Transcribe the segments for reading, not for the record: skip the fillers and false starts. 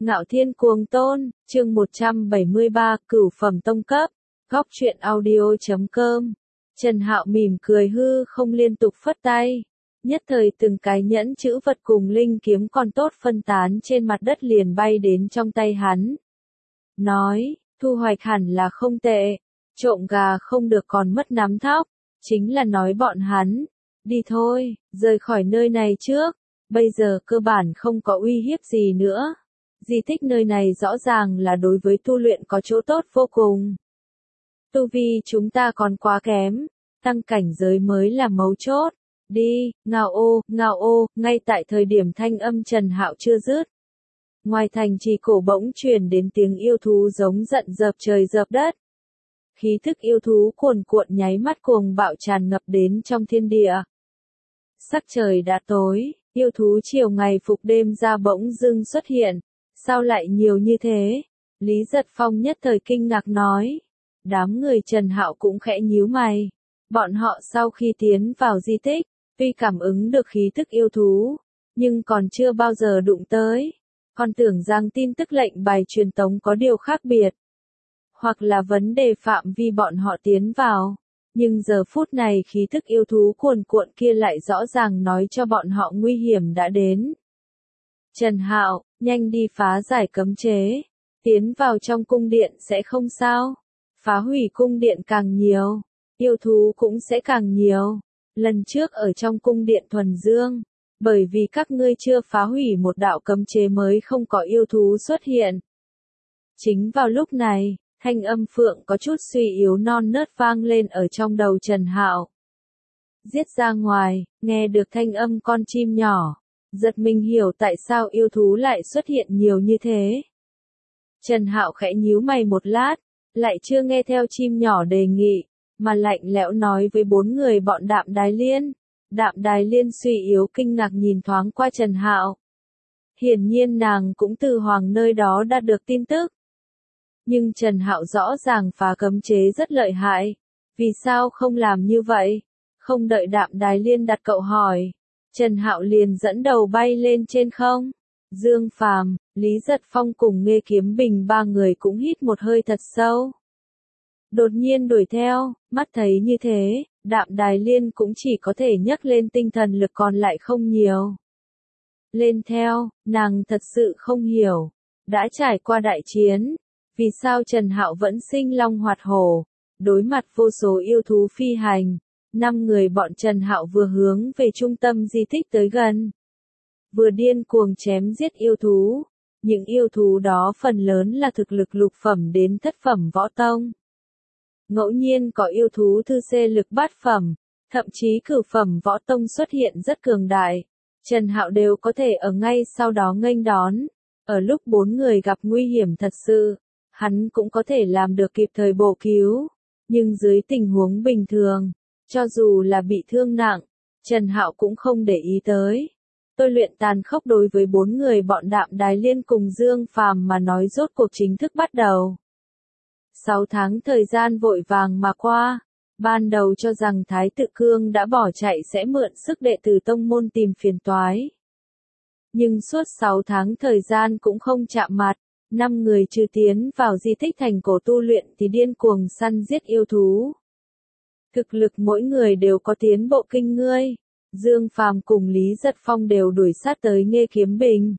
Ngạo Thiên Cuồng Tôn, chương 173, Cửu Phẩm Tông Cấp, Góc Truyện Audio.com. Trần Hạo mỉm cười hư không liên tục phất tay. Nhất thời từng cái nhẫn chữ vật cùng linh kiếm còn tốt phân tán trên mặt đất liền bay đến trong tay hắn. Nói, thu hoạch hẳn là không tệ, trộm gà không được còn mất nắm thóc, chính là nói bọn hắn. Đi thôi, rời khỏi nơi này trước, bây giờ cơ bản không có uy hiếp gì nữa. Di tích nơi này rõ ràng là đối với tu luyện có chỗ tốt vô cùng. Tu vi chúng ta còn quá kém, tăng cảnh giới mới là mấu chốt. Đi, ngao ô, ngay tại thời điểm thanh âm Trần Hạo chưa dứt. Ngoài thành trì cổ bỗng truyền đến tiếng yêu thú giống giận dập trời dập đất. Khí thức yêu thú cuồn cuộn nháy mắt cuồng bạo tràn ngập đến trong thiên địa. Sắc trời đã tối, yêu thú chiều ngày phục đêm ra bỗng dưng xuất hiện. Sao lại nhiều như thế? Lý Giật Phong nhất thời kinh ngạc nói. Đám người Trần Hạo cũng khẽ nhíu mày. Bọn họ sau khi tiến vào di tích, tuy cảm ứng được khí thức yêu thú, nhưng còn chưa bao giờ đụng tới. Còn tưởng rằng tin tức lệnh bài truyền tống có điều khác biệt. Hoặc là vấn đề phạm vi bọn họ tiến vào. Nhưng giờ phút này khí thức yêu thú cuồn cuộn kia lại rõ ràng nói cho bọn họ nguy hiểm đã đến. Trần Hạo, nhanh đi phá giải cấm chế. Tiến vào trong cung điện sẽ không sao. Phá hủy cung điện càng nhiều, yêu thú cũng sẽ càng nhiều. Lần trước ở trong cung điện thuần dương, bởi vì các ngươi chưa phá hủy một đạo cấm chế mới không có yêu thú xuất hiện. Chính vào lúc này, thanh âm Phượng có chút suy yếu non nớt vang lên ở trong đầu Trần Hạo. Giết ra ngoài, nghe được thanh âm con chim nhỏ. Giật mình hiểu tại sao yêu thú lại xuất hiện nhiều như thế. Trần Hạo khẽ nhíu mày một lát, lại chưa nghe theo chim nhỏ đề nghị, mà lạnh lẽo nói với bốn người bọn Đạm Đài Liên. Đạm Đài Liên suy yếu kinh ngạc nhìn thoáng qua Trần Hạo. Hiển nhiên nàng cũng từ Hoàng nơi đó đạt được tin tức. Nhưng Trần Hạo rõ ràng phá cấm chế rất lợi hại. Vì sao không làm như vậy? Không đợi Đạm Đài Liên đặt câu hỏi. Trần Hạo liền dẫn đầu bay lên trên không. Dương Phàm, Lý Giật Phong cùng Nghê Kiếm Bình ba người cũng hít một hơi thật sâu. Đột nhiên đuổi theo, mắt thấy như thế, Đạm Đài Liên cũng chỉ có thể nhấc lên tinh thần lực còn lại không nhiều. Lên theo, nàng thật sự không hiểu. Đã trải qua đại chiến, vì sao Trần Hạo vẫn sinh long hoạt hổ, đối mặt vô số yêu thú phi hành. 5 người bọn Trần Hạo vừa hướng về trung tâm di tích tới gần. Vừa điên cuồng chém giết yêu thú. Những yêu thú đó phần lớn là thực lực lục phẩm đến thất phẩm võ tông. Ngẫu nhiên có yêu thú thư xê lực bát phẩm, thậm chí cửu phẩm võ tông xuất hiện rất cường đại. Trần Hạo đều có thể ở ngay sau đó nghênh đón. Ở lúc 4 người gặp nguy hiểm thật sự, hắn cũng có thể làm được kịp thời bổ cứu. Nhưng dưới tình huống bình thường, cho dù là bị thương nặng, Trần Hạo cũng không để ý tới. Tôi luyện tàn khốc đối với 4 người bọn Đạm Đài Liên cùng Dương Phàm mà nói rốt cuộc chính thức bắt đầu. 6 tháng thời gian vội vàng mà qua, ban đầu cho rằng Thái Tự Cương đã bỏ chạy sẽ mượn sức đệ tử tông môn tìm phiền toái. Nhưng suốt 6 tháng thời gian cũng không chạm mặt, 5 người trừ tiến vào di tích thành cổ tu luyện thì điên cuồng săn giết yêu thú. Thực lực mỗi người đều có tiến bộ kinh người. Dương Phàm cùng Lý Giật Phong đều đuổi sát tới Nghê Kiếm Bình.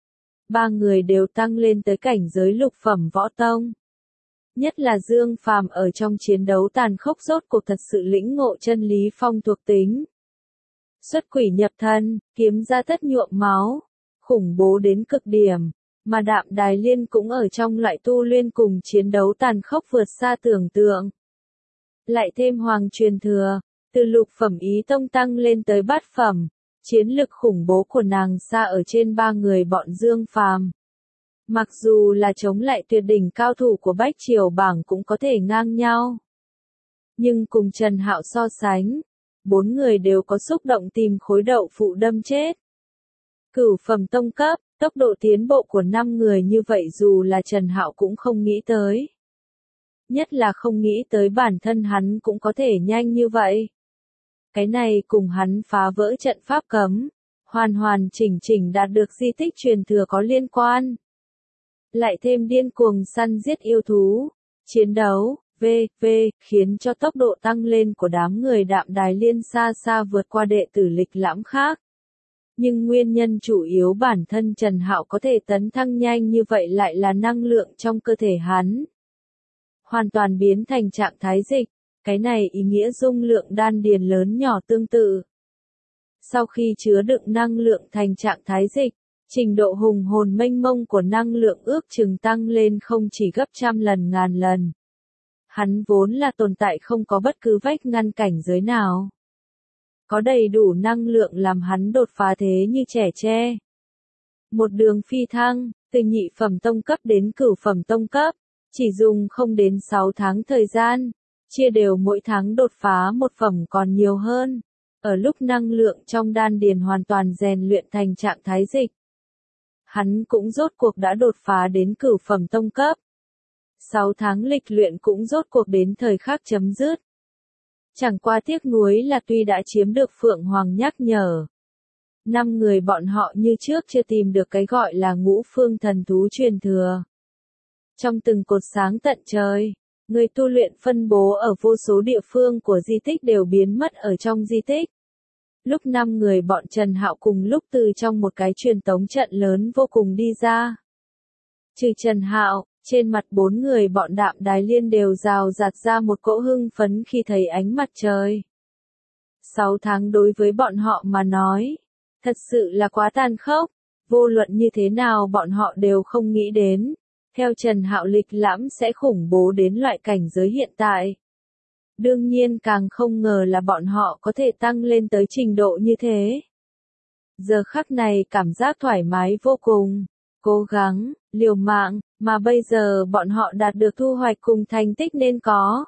3 người đều tăng lên tới cảnh giới lục phẩm võ tông. Nhất là Dương Phàm ở trong chiến đấu tàn khốc rốt cuộc thật sự lĩnh ngộ chân lý phong thuộc tính. Xuất quỷ nhập thân, kiếm ra tất nhuộm máu, khủng bố đến cực điểm, mà Đạm Đài Liên cũng ở trong loại tu luyện cùng chiến đấu tàn khốc vượt xa tưởng tượng. Lại thêm Hoàng truyền thừa, từ lục phẩm ý tông tăng lên tới bát phẩm, chiến lực khủng bố của nàng xa ở trên 3 người bọn Dương Phàm. Mặc dù là chống lại tuyệt đỉnh cao thủ của Bách Triều bảng cũng có thể ngang nhau. Nhưng cùng Trần Hạo so sánh, 4 người đều có xúc động tìm khối đậu phụ đâm chết. Cửu phẩm tông cấp, tốc độ tiến bộ của 5 người như vậy dù là Trần Hạo cũng không nghĩ tới. Nhất là không nghĩ tới bản thân hắn cũng có thể nhanh như vậy. Cái này cùng hắn phá vỡ trận pháp cấm, hoàn hoàn chỉnh chỉnh đạt được di tích truyền thừa có liên quan. lại thêm điên cuồng săn giết yêu thú, chiến đấu, v.v. khiến cho tốc độ tăng lên của đám người Đạm Đài Liên xa xa vượt qua đệ tử lịch lãm khác. Nhưng nguyên nhân chủ yếu bản thân Trần Hạo có thể tấn thăng nhanh như vậy lại là năng lượng trong cơ thể hắn. Hoàn toàn biến thành trạng thái dịch, cái này ý nghĩa dung lượng đan điền lớn nhỏ tương tự. Sau khi chứa đựng năng lượng thành trạng thái dịch, trình độ hùng hồn mênh mông của năng lượng ước chừng tăng lên không chỉ gấp trăm lần ngàn lần. Hắn vốn là tồn tại không có bất cứ vách ngăn cảnh giới nào. Có đầy đủ năng lượng làm hắn đột phá thế như trẻ tre. Một đường phi thăng, từ nhị phẩm tông cấp đến cửu phẩm tông cấp, chỉ dùng không đến 6 tháng thời gian, chia đều mỗi tháng đột phá một phẩm còn nhiều hơn. Ở lúc năng lượng trong đan điền hoàn toàn rèn luyện thành trạng thái dịch, hắn cũng rốt cuộc đã đột phá đến cửu phẩm tông cấp. 6 tháng lịch luyện cũng rốt cuộc đến thời khắc chấm dứt. Chẳng qua tiếc nuối là tuy đã chiếm được Phượng Hoàng nhắc nhở, 5 người bọn họ như trước chưa tìm được cái gọi là ngũ phương thần thú truyền thừa. Trong từng cột sáng tận trời, người tu luyện phân bố ở vô số địa phương của di tích đều biến mất ở trong di tích. Lúc 5 người bọn Trần Hạo cùng lúc từ trong một cái truyền tống trận lớn vô cùng đi ra. Trừ Trần Hạo, trên mặt 4 người bọn Đạm Đài Liên đều rào rạt ra một cỗ hưng phấn khi thấy ánh mặt trời. 6 tháng đối với bọn họ mà nói, thật sự là quá tàn khốc, vô luận như thế nào bọn họ đều không nghĩ đến. Theo Trần Hạo lịch lãm sẽ khủng bố đến loại cảnh giới hiện tại. Đương nhiên càng không ngờ là bọn họ có thể tăng lên tới trình độ như thế. Giờ khắc này cảm giác thoải mái vô cùng, cố gắng, liều mạng, mà bây giờ bọn họ đạt được thu hoạch cùng thành tích nên có.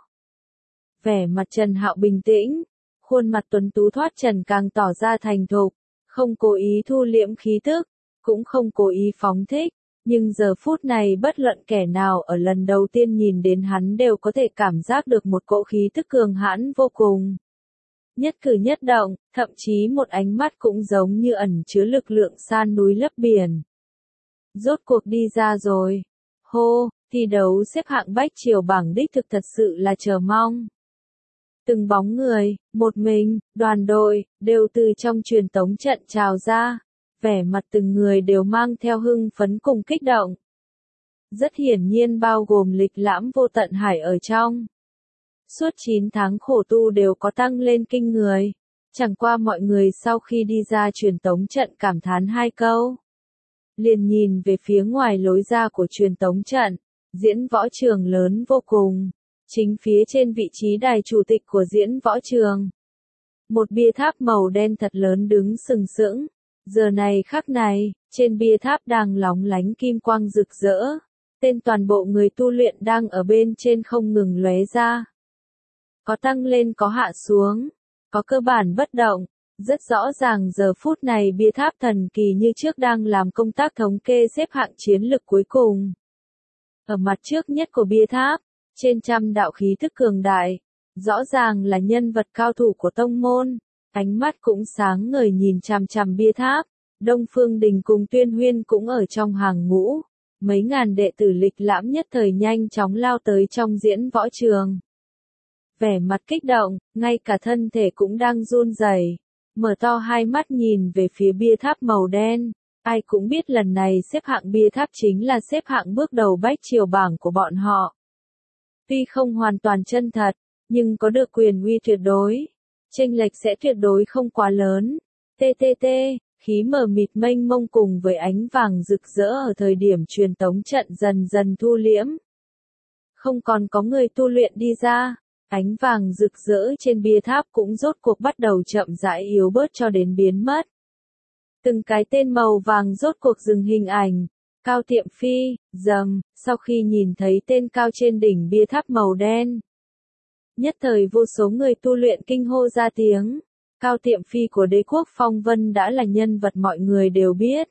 Vẻ mặt Trần Hạo bình tĩnh, khuôn mặt tuấn tú thoát trần càng tỏ ra thành thục, không cố ý thu liễm khí tức, cũng không cố ý phóng thích. Nhưng giờ phút này bất luận kẻ nào ở lần đầu tiên nhìn đến hắn đều có thể cảm giác được một cỗ khí tức cường hãn vô cùng. Nhất cử nhất động, thậm chí một ánh mắt cũng giống như ẩn chứa lực lượng san núi lấp biển. Rốt cuộc đi ra rồi. Hô, thi đấu xếp hạng bách triều bảng đích thực thật sự là chờ mong. Từng bóng người, một mình, đoàn đội, đều từ trong truyền tống trận trào ra. Vẻ mặt từng người đều mang theo hưng phấn cùng kích động. Rất hiển nhiên bao gồm lịch lãm vô tận hải ở trong. Suốt 9 tháng khổ tu đều có tăng lên kinh người. Chẳng qua mọi người sau khi đi ra truyền tống trận cảm thán 2 câu. Liền nhìn về phía ngoài lối ra của truyền tống trận, diễn võ trường lớn vô cùng. Chính phía trên vị trí đài chủ tịch của diễn võ trường. Một bia tháp màu đen thật lớn đứng sừng sững. Giờ này khắc này, trên bia tháp đang lóng lánh kim quang rực rỡ. Tên toàn bộ người tu luyện đang ở bên trên không ngừng lóe ra. Có tăng lên có hạ xuống, có cơ bản bất động. Rất rõ ràng giờ phút này bia tháp thần kỳ như trước đang làm công tác thống kê xếp hạng chiến lực cuối cùng. Ở mặt trước nhất của bia tháp, trên trăm đạo khí thức cường đại, rõ ràng là nhân vật cao thủ của tông môn. Ánh mắt cũng sáng ngời nhìn chằm chằm bia tháp, Đông Phương Đình cùng Tuyên Huyên cũng ở trong hàng ngũ. Mấy ngàn đệ tử lịch lãm nhất thời nhanh chóng lao tới trong diễn võ trường. Vẻ mặt kích động, ngay cả thân thể cũng đang run rẩy, mở to hai mắt nhìn về phía bia tháp màu đen. Ai cũng biết lần này xếp hạng bia tháp chính là xếp hạng bước đầu bách triều bảng của bọn họ. Tuy không hoàn toàn chân thật, nhưng có được quyền uy tuyệt đối. Chênh lệch sẽ tuyệt đối không quá lớn. TTT, khí mờ mịt mênh mông cùng với ánh vàng rực rỡ ở thời điểm truyền tống trận dần dần thu liễm. Không còn có người tu luyện đi ra, ánh vàng rực rỡ trên bia tháp cũng rốt cuộc bắt đầu chậm rãi yếu bớt cho đến biến mất. Từng cái tên màu vàng rốt cuộc dừng hình ảnh. Cao Tiệm Phi, sau khi nhìn thấy tên cao trên đỉnh bia tháp màu đen. Nhất thời vô số người tu luyện kinh hô ra tiếng. Cao Tiệm Phi của đế quốc Phong Vân đã là nhân vật mọi người đều biết.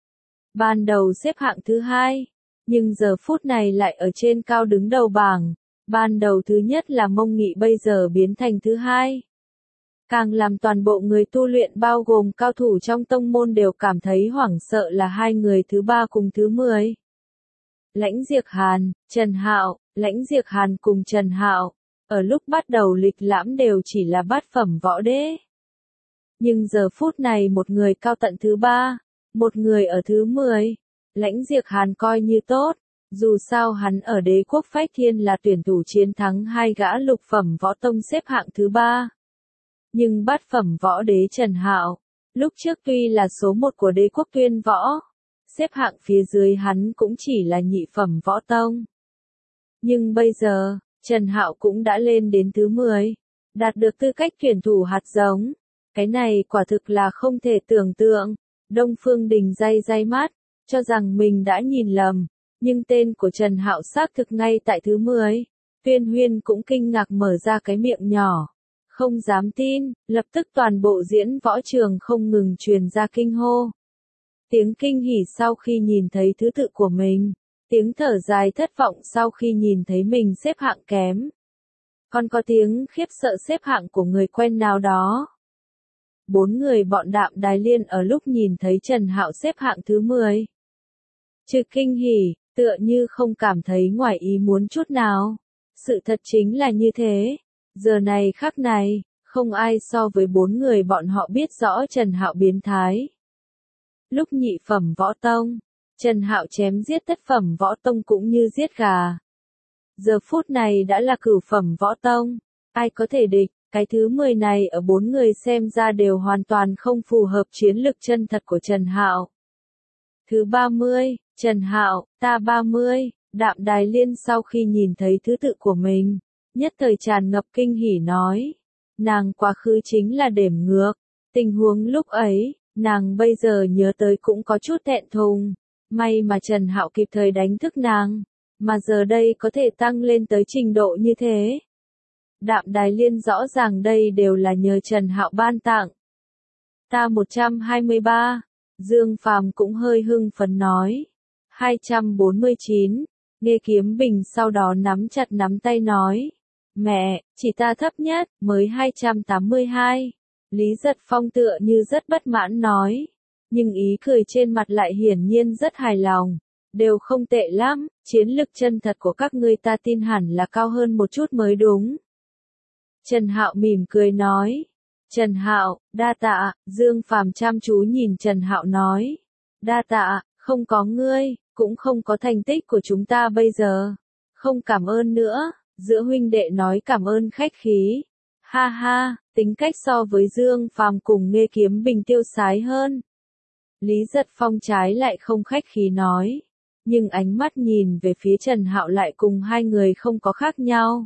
Ban đầu xếp hạng thứ 2, nhưng giờ phút này lại ở trên cao đứng đầu bảng. Ban đầu thứ nhất là Mông Nghị bây giờ biến thành thứ 2. Càng làm toàn bộ người tu luyện bao gồm cao thủ trong tông môn đều cảm thấy hoảng sợ là 2 người thứ 3 cùng thứ 10. Lãnh Diệc Hàn, Trần Hạo, Lãnh Diệc Hàn cùng Trần Hạo, ở lúc bắt đầu lịch lãm đều chỉ là bát phẩm võ đế. Nhưng giờ phút này một người cao tận thứ 3, một người ở thứ 10. Lãnh Diệc Hàn coi như tốt, dù sao hắn ở Đế quốc Phách Thiên là tuyển thủ chiến thắng 2 gã lục phẩm võ tông xếp hạng thứ 3. Nhưng bát phẩm võ đế Trần Hạo, lúc trước tuy là số 1 của Đế quốc Tuyên Võ, xếp hạng phía dưới hắn cũng chỉ là nhị phẩm võ tông. Nhưng bây giờ, Trần Hạo cũng đã lên đến thứ 10, đạt được tư cách tuyển thủ hạt giống. Cái này quả thực là không thể tưởng tượng. Đông Phương Đình day mắt, cho rằng mình đã nhìn lầm, nhưng tên của Trần Hạo xác thực ngay tại thứ 10. Tuyên Huyên cũng kinh ngạc mở ra cái miệng nhỏ, không dám tin, lập tức toàn bộ diễn võ trường không ngừng truyền ra kinh hô. Tiếng kinh hỉ sau khi nhìn thấy thứ tự của mình, tiếng thở dài thất vọng sau khi nhìn thấy mình xếp hạng kém. Còn có tiếng khiếp sợ xếp hạng của người quen nào đó. 4 người bọn Đạm Đài Liên ở lúc nhìn thấy Trần Hạo xếp hạng thứ 10. Trừ kinh hỉ, tựa như không cảm thấy ngoài ý muốn chút nào. Sự thật chính là như thế. Giờ này khắc này, không ai so với 4 người bọn họ biết rõ Trần Hạo biến thái. Lúc nhị phẩm võ tông, Trần Hạo chém giết thất phẩm võ tông cũng như giết gà. Giờ phút này đã là cửu phẩm võ tông, ai có thể địch, cái thứ 10 này ở 4 người xem ra đều hoàn toàn không phù hợp chiến lực chân thật của Trần Hạo. Thứ 30, Trần Hạo, ta 30, Đạm Đài Liên sau khi nhìn thấy thứ tự của mình, nhất thời tràn ngập kinh hỉ nói. Nàng quá khứ chính là đếm ngược, tình huống lúc ấy, nàng bây giờ nhớ tới cũng có chút thẹn thùng, may mà Trần Hạo kịp thời đánh thức nàng, mà giờ đây có thể tăng lên tới trình độ như thế. Đạm Đài Liên rõ ràng đây đều là nhờ Trần Hạo ban tặng. Ta 123, Dương Phàm cũng hơi hưng phấn nói. 249, Nghê Kiếm Bình sau đó nắm chặt nắm tay nói. Mẹ, chỉ ta thấp nhất, mới 282. Lý Giật Phong tựa như rất bất mãn nói. Nhưng ý cười trên mặt lại hiển nhiên rất hài lòng. Đều không tệ lắm, chiến lực chân thật của các ngươi ta tin hẳn là cao hơn một chút mới đúng. Trần Hạo mỉm cười nói. Trần Hạo, đa tạ, Dương Phàm chăm chú nhìn Trần Hạo nói. Đa tạ, không có ngươi, cũng không có thành tích của chúng ta bây giờ. Không cảm ơn nữa, giữa huynh đệ nói cảm ơn khách khí. Ha ha, tính cách so với Dương Phàm cùng Nghê Kiếm Bình tiêu sái hơn. Lý Giật Phong trái lại không khách khí nói. Nhưng ánh mắt nhìn về phía Trần Hạo lại cùng hai người không có khác nhau.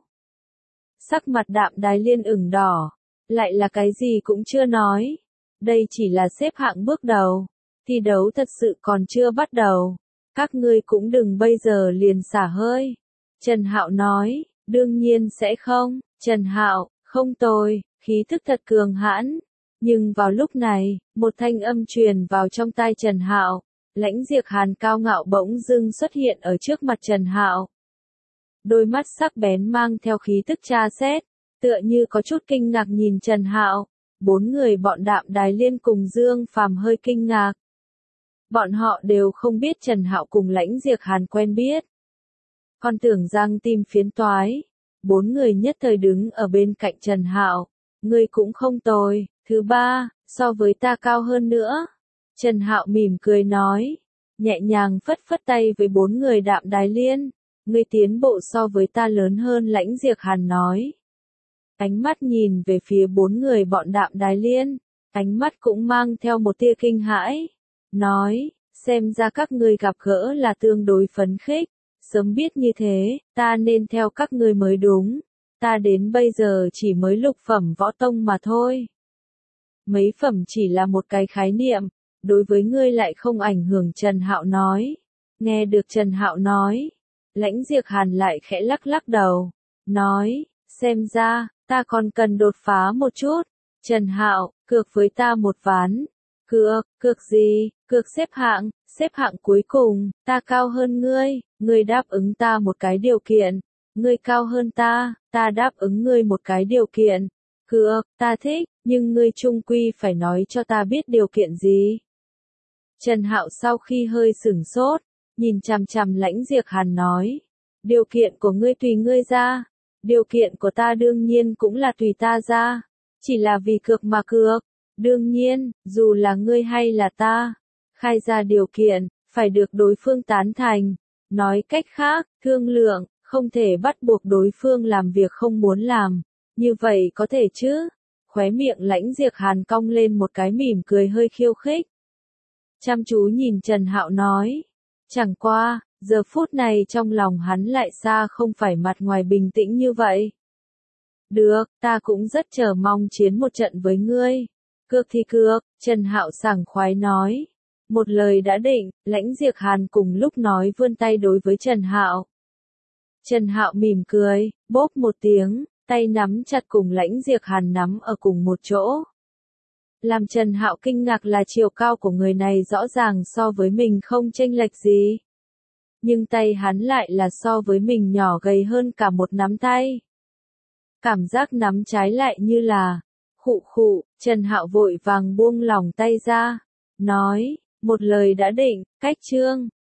Sắc mặt Đạm Đài Liên ửng đỏ, lại là cái gì cũng chưa nói. Đây chỉ là xếp hạng bước đầu, thi đấu thật sự còn chưa bắt đầu. Các ngươi cũng đừng bây giờ liền xả hơi. Trần Hạo nói, đương nhiên sẽ không. Trần Hạo, không tồi, khí thức thật cường hãn. Nhưng vào lúc này, một thanh âm truyền vào trong tai Trần Hạo. Lãnh Diệc Hàn cao ngạo bỗng dưng xuất hiện ở trước mặt Trần Hạo. Đôi mắt sắc bén mang theo khí tức tra xét, tựa như có chút kinh ngạc nhìn Trần Hạo. 4 người bọn Đạm Đài Liên cùng Dương Phàm hơi kinh ngạc. Bọn họ đều không biết Trần Hạo cùng Lãnh Diệc Hàn quen biết. Còn tưởng rằng tìm phiến toái. 4 người nhất thời đứng ở bên cạnh Trần Hạo. Ngươi cũng không tồi, thứ 3, so với ta cao hơn nữa. Trần Hạo mỉm cười nói, nhẹ nhàng phất phất tay với 4 người Đạm Đài Liên. Ngươi tiến bộ so với ta lớn hơn, Lãnh Diệc Hàn nói. Ánh mắt nhìn về phía 4 người bọn Đạm Đài Liên, ánh mắt cũng mang theo một tia kinh hãi. Nói, xem ra các ngươi gặp gỡ là tương đối phấn khích. Sớm biết như thế, ta nên theo các ngươi mới đúng. Ta đến bây giờ chỉ mới lục phẩm võ tông mà thôi. Mấy phẩm chỉ là một cái khái niệm, đối với ngươi lại không ảnh hưởng, Trần Hạo nói. Nghe được Trần Hạo nói, Lãnh Diệc Hàn lại khẽ lắc lắc đầu, nói, xem ra, ta còn cần đột phá một chút. Trần Hạo, cược với ta một ván. Cược gì? Cược xếp hạng cuối cùng, ta cao hơn ngươi, ngươi đáp ứng ta một cái điều kiện. Ngươi cao hơn ta, ta đáp ứng ngươi một cái điều kiện. Ta thích, nhưng ngươi chung quy phải nói cho ta biết điều kiện gì. Trần Hạo sau khi hơi sửng sốt, nhìn chằm chằm Lãnh Diệc Hàn nói. Điều kiện của ngươi tùy ngươi ra. Điều kiện của ta đương nhiên cũng là tùy ta ra. Chỉ là vì cược mà cược. Đương nhiên, dù là ngươi hay là ta, khai ra điều kiện, phải được đối phương tán thành. Nói cách khác, thương lượng, không thể bắt buộc đối phương làm việc không muốn làm. Như vậy có thể chứ? Khóe miệng Lãnh Diệc Hàn cong lên một cái mỉm cười hơi khiêu khích. Chăm chú nhìn Trần Hạo nói. Chẳng qua, giờ phút này trong lòng hắn lại xa không phải mặt ngoài bình tĩnh như vậy. Được, ta cũng rất chờ mong chiến một trận với ngươi. Cược thì cược, Trần Hạo sảng khoái nói. Một lời đã định, Lãnh Diệc Hàn cùng lúc nói vươn tay đối với Trần Hạo. Trần Hạo mỉm cười, bốp một tiếng, tay nắm chặt cùng Lãnh Diệc Hàn nắm ở cùng một chỗ. Làm Trần Hạo kinh ngạc là chiều cao của người này rõ ràng so với mình không chênh lệch gì. Nhưng tay hắn lại là so với mình nhỏ gầy hơn cả một nắm tay. Cảm giác nắm trái lại như là, khụ khụ, Trần Hạo vội vàng buông lỏng tay ra, nói, một lời đã định, cách chương.